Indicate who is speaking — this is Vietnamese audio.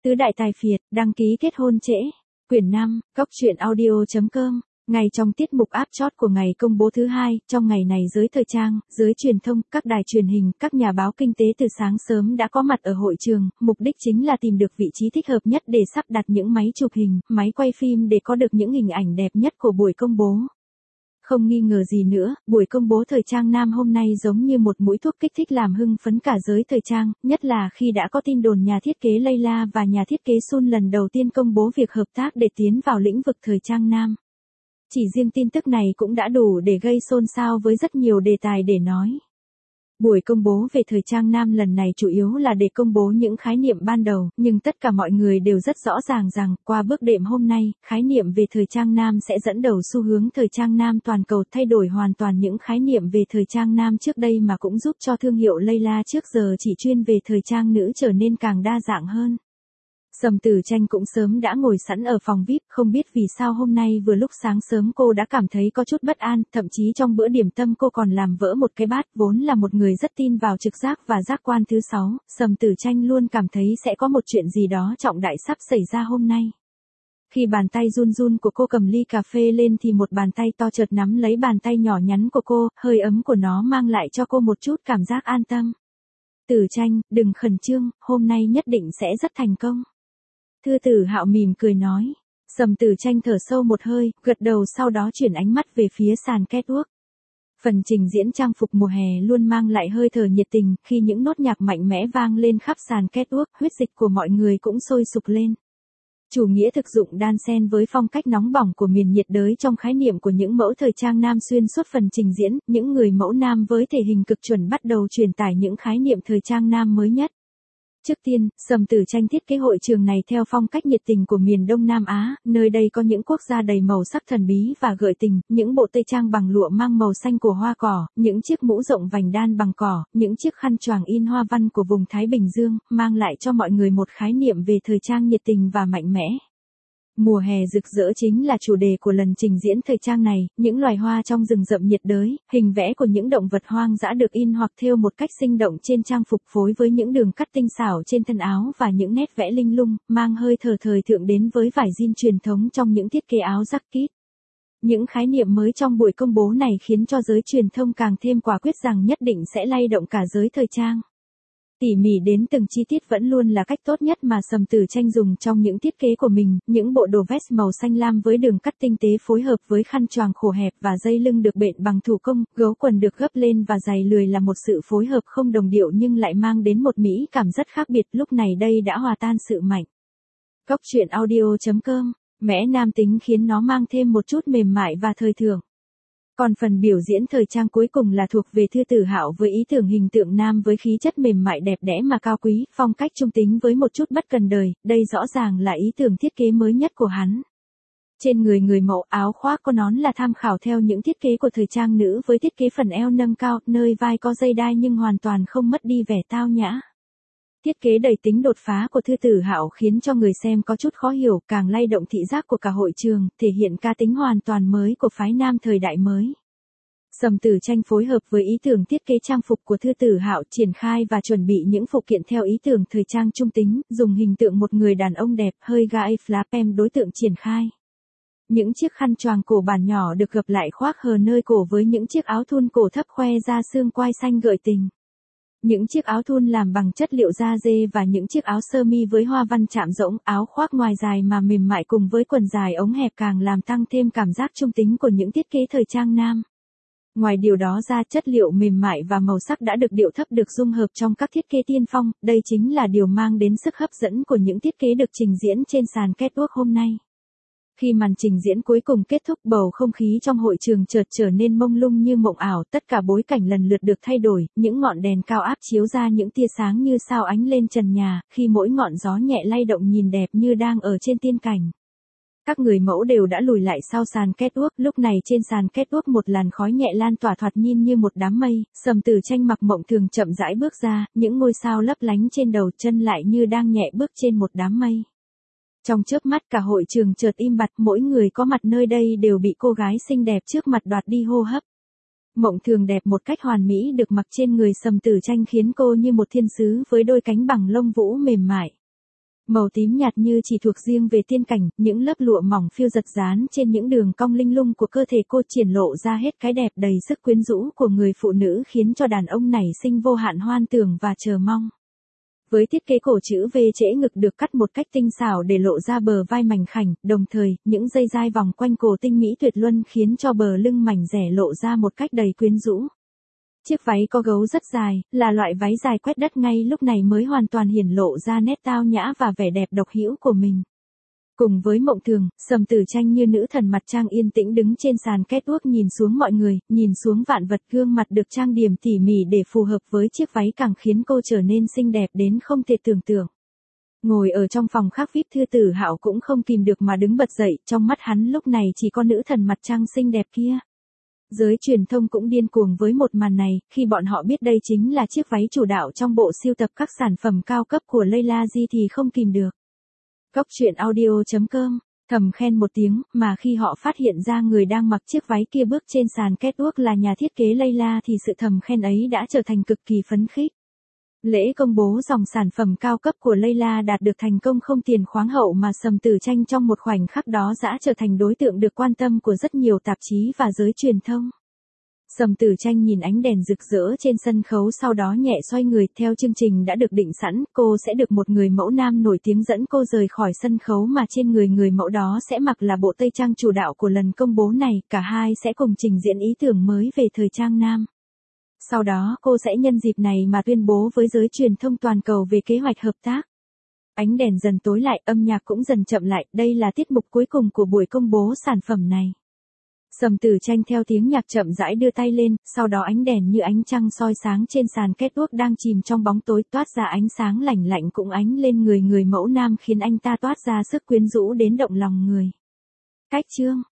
Speaker 1: Tứ đại tài phiệt, đăng ký kết hôn trễ. Quyển 5, goctruyện.audio.com. Ngay trong tiết mục áp chót của ngày công bố thứ hai, trong ngày này giới thời trang, giới truyền thông, các đài truyền hình, các nhà báo kinh tế từ sáng sớm đã có mặt ở hội trường, mục đích chính là tìm được vị trí thích hợp nhất để sắp đặt những máy chụp hình, máy quay phim để có được những hình ảnh đẹp nhất của buổi công bố. Không nghi ngờ gì nữa, buổi công bố thời trang nam hôm nay giống như một mũi thuốc kích thích làm hưng phấn cả giới thời trang, nhất là khi đã có tin đồn nhà thiết kế Layla và nhà thiết kế Sun lần đầu tiên công bố việc hợp tác để tiến vào lĩnh vực thời trang nam. Chỉ riêng tin tức này cũng đã đủ để gây xôn xao với rất nhiều đề tài để nói. Buổi công bố về thời trang nam lần này chủ yếu là để công bố những khái niệm ban đầu, nhưng tất cả mọi người đều rất rõ ràng rằng, qua bước đệm hôm nay, khái niệm về thời trang nam sẽ dẫn đầu xu hướng thời trang nam toàn cầu, thay đổi hoàn toàn những khái niệm về thời trang nam trước đây mà cũng giúp cho thương hiệu Layla trước giờ chỉ chuyên về thời trang nữ trở nên càng đa dạng hơn. Sầm Tử Tranh cũng sớm đã ngồi sẵn ở phòng VIP, không biết vì sao hôm nay vừa lúc sáng sớm cô đã cảm thấy có chút bất an, thậm chí trong bữa điểm tâm cô còn làm vỡ một cái bát, vốn là một người rất tin vào trực giác và giác quan thứ 6, Sầm Tử Tranh luôn cảm thấy sẽ có một chuyện gì đó trọng đại sắp xảy ra hôm nay. Khi bàn tay run run của cô cầm ly cà phê lên thì một bàn tay to chợt nắm lấy bàn tay nhỏ nhắn của cô, hơi ấm của nó mang lại cho cô một chút cảm giác an tâm. Tử Tranh, đừng khẩn trương, hôm nay nhất định sẽ rất thành công. Thư Tử Hạo mỉm cười nói. Sầm Tử Tranh thở sâu một hơi, gật đầu, sau đó chuyển ánh mắt về phía sàn catwalk. Phần trình diễn trang phục mùa hè luôn mang lại hơi thở nhiệt tình, khi những nốt nhạc mạnh mẽ vang lên khắp sàn catwalk, huyết dịch của mọi người cũng sôi sục lên. Chủ nghĩa thực dụng đan xen với phong cách nóng bỏng của miền nhiệt đới trong khái niệm của những mẫu thời trang nam xuyên suốt phần trình diễn, những người mẫu nam với thể hình cực chuẩn bắt đầu truyền tải những khái niệm thời trang nam mới nhất. Trước tiên, Sầm Tử Tranh thiết kế hội trường này theo phong cách nhiệt tình của miền Đông Nam Á, nơi đây có những quốc gia đầy màu sắc thần bí và gợi tình, những bộ tây trang bằng lụa mang màu xanh của hoa cỏ, những chiếc mũ rộng vành đan bằng cỏ, những chiếc khăn choàng in hoa văn của vùng Thái Bình Dương, mang lại cho mọi người một khái niệm về thời trang nhiệt tình và mạnh mẽ. Mùa hè rực rỡ chính là chủ đề của lần trình diễn thời trang này, những loài hoa trong rừng rậm nhiệt đới, hình vẽ của những động vật hoang dã được in hoặc thêu một cách sinh động trên trang phục phối với những đường cắt tinh xảo trên thân áo và những nét vẽ linh lung, mang hơi thở thời thượng đến với vải jean truyền thống trong những thiết kế áo jacket. Những khái niệm mới trong buổi công bố này khiến cho giới truyền thông càng thêm quả quyết rằng nhất định sẽ lay động cả giới thời trang. Tỉ mỉ đến từng chi tiết vẫn luôn là cách tốt nhất mà Sầm Tử Tranh dùng trong những thiết kế của mình, những bộ đồ vest màu xanh lam với đường cắt tinh tế phối hợp với khăn choàng khổ hẹp và dây lưng được bện bằng thủ công, gấu quần được gấp lên và giày lười là một sự phối hợp không đồng điệu nhưng lại mang đến một mỹ cảm rất khác biệt, lúc này đây đã hòa tan sự mạnh. Goctruyện.audio.com. Mẽ nam tính khiến nó mang thêm một chút mềm mại và thời thượng. Còn phần biểu diễn thời trang cuối cùng là thuộc về Thư Tử Hạo với ý tưởng hình tượng nam với khí chất mềm mại đẹp đẽ mà cao quý, phong cách trung tính với một chút bất cần đời, đây rõ ràng là ý tưởng thiết kế mới nhất của hắn. Trên người mẫu, áo khoác có nón là tham khảo theo những thiết kế của thời trang nữ với thiết kế phần eo nâng cao, nơi vai có dây đai nhưng hoàn toàn không mất đi vẻ tao nhã. Thiết kế đầy tính đột phá của Thư Tử Hạo khiến cho người xem có chút khó hiểu, càng lay động thị giác của cả hội trường, thể hiện cá tính hoàn toàn mới của phái nam thời đại mới. Sầm Tử Tranh phối hợp với ý tưởng thiết kế trang phục của Thư Tử Hạo triển khai và chuẩn bị những phụ kiện theo ý tưởng thời trang trung tính, dùng hình tượng một người đàn ông đẹp hơi gay flapem đối tượng triển khai. Những chiếc khăn choàng cổ bản nhỏ được gập lại khoác hờ nơi cổ với những chiếc áo thun cổ thấp khoe ra xương quai xanh gợi tình. Những chiếc áo thun làm bằng chất liệu da dê và những chiếc áo sơ mi với hoa văn chạm rỗng, áo khoác ngoài dài mà mềm mại cùng với quần dài ống hẹp càng làm tăng thêm cảm giác trung tính của những thiết kế thời trang nam. Ngoài điều đó ra, chất liệu mềm mại và màu sắc đã được điệu thấp được dung hợp trong các thiết kế tiên phong, đây chính là điều mang đến sức hấp dẫn của những thiết kế được trình diễn trên sàn catwalk hôm nay. Khi màn trình diễn cuối cùng kết thúc, bầu không khí trong hội trường chợt trở nên mông lung như mộng ảo, tất cả bối cảnh lần lượt được thay đổi, những ngọn đèn cao áp chiếu ra những tia sáng như sao ánh lên trần nhà, khi mỗi ngọn gió nhẹ lay động nhìn đẹp như đang ở trên tiên cảnh. Các người mẫu đều đã lùi lại sau sàn catwalk, lúc này trên sàn catwalk một làn khói nhẹ lan tỏa thoạt nhìn như một đám mây, Sầm Tử Tranh mặc mộng thường chậm rãi bước ra, những ngôi sao lấp lánh trên đầu, chân lại như đang nhẹ bước trên một đám mây. Trong chớp mắt cả hội trường chợt im bặt, mỗi người có mặt nơi đây đều bị cô gái xinh đẹp trước mặt đoạt đi hô hấp. Mộng thường đẹp một cách hoàn mỹ được mặc trên người Sầm Tử Tranh khiến cô như một thiên sứ với đôi cánh bằng lông vũ mềm mại. Màu tím nhạt như chỉ thuộc riêng về tiên cảnh, những lớp lụa mỏng phiêu giật dán trên những đường cong linh lung của cơ thể cô triển lộ ra hết cái đẹp đầy sức quyến rũ của người phụ nữ khiến cho đàn ông nảy sinh vô hạn hoan tưởng và chờ mong. Với thiết kế cổ chữ V trễ ngực được cắt một cách tinh xảo để lộ ra bờ vai mảnh khảnh, đồng thời, những dây dai vòng quanh cổ tinh mỹ tuyệt luân khiến cho bờ lưng mảnh dẻ lộ ra một cách đầy quyến rũ. Chiếc váy có gấu rất dài, là loại váy dài quét đất ngay lúc này mới hoàn toàn hiển lộ ra nét tao nhã và vẻ đẹp độc hữu của mình. Cùng với Mộng Thường, Sầm Tử Tranh như nữ thần mặt trang yên tĩnh đứng trên sàn catwalk nhìn xuống mọi người, nhìn xuống vạn vật, gương mặt được trang điểm tỉ mỉ để phù hợp với chiếc váy càng khiến cô trở nên xinh đẹp đến không thể tưởng tượng. Ngồi ở trong phòng khác VIP Thư Tử Hạo cũng không kìm được mà đứng bật dậy, trong mắt hắn lúc này chỉ có nữ thần mặt trang xinh đẹp kia. Giới truyền thông cũng điên cuồng với một màn này, khi bọn họ biết đây chính là chiếc váy chủ đạo trong bộ sưu tập các sản phẩm cao cấp của Layla G thì không kìm được. Góc truyện audio.com, thầm khen một tiếng, mà khi họ phát hiện ra người đang mặc chiếc váy kia bước trên sàn catwalk là nhà thiết kế Layla thì sự thầm khen ấy đã trở thành cực kỳ phấn khích. Lễ công bố dòng sản phẩm cao cấp của Layla đạt được thành công không tiền khoáng hậu mà Sầm Tử Tranh trong một khoảnh khắc đó đã trở thành đối tượng được quan tâm của rất nhiều tạp chí và giới truyền thông. Sầm Tử Tranh nhìn ánh đèn rực rỡ trên sân khấu sau đó nhẹ xoay người, theo chương trình đã được định sẵn, cô sẽ được một người mẫu nam nổi tiếng dẫn cô rời khỏi sân khấu mà trên người mẫu đó sẽ mặc là bộ tây trang chủ đạo của lần công bố này, cả hai sẽ cùng trình diễn ý tưởng mới về thời trang nam. Sau đó cô sẽ nhân dịp này mà tuyên bố với giới truyền thông toàn cầu về kế hoạch hợp tác. Ánh đèn dần tối lại, âm nhạc cũng dần chậm lại, đây là tiết mục cuối cùng của buổi công bố sản phẩm này. Sầm Tử Tranh theo tiếng nhạc chậm rãi đưa tay lên, sau đó ánh đèn như ánh trăng soi sáng trên sàn catwalk đang chìm trong bóng tối toát ra ánh sáng lạnh lạnh cũng ánh lên người mẫu nam khiến anh ta toát ra sức quyến rũ đến động lòng người. Cách chương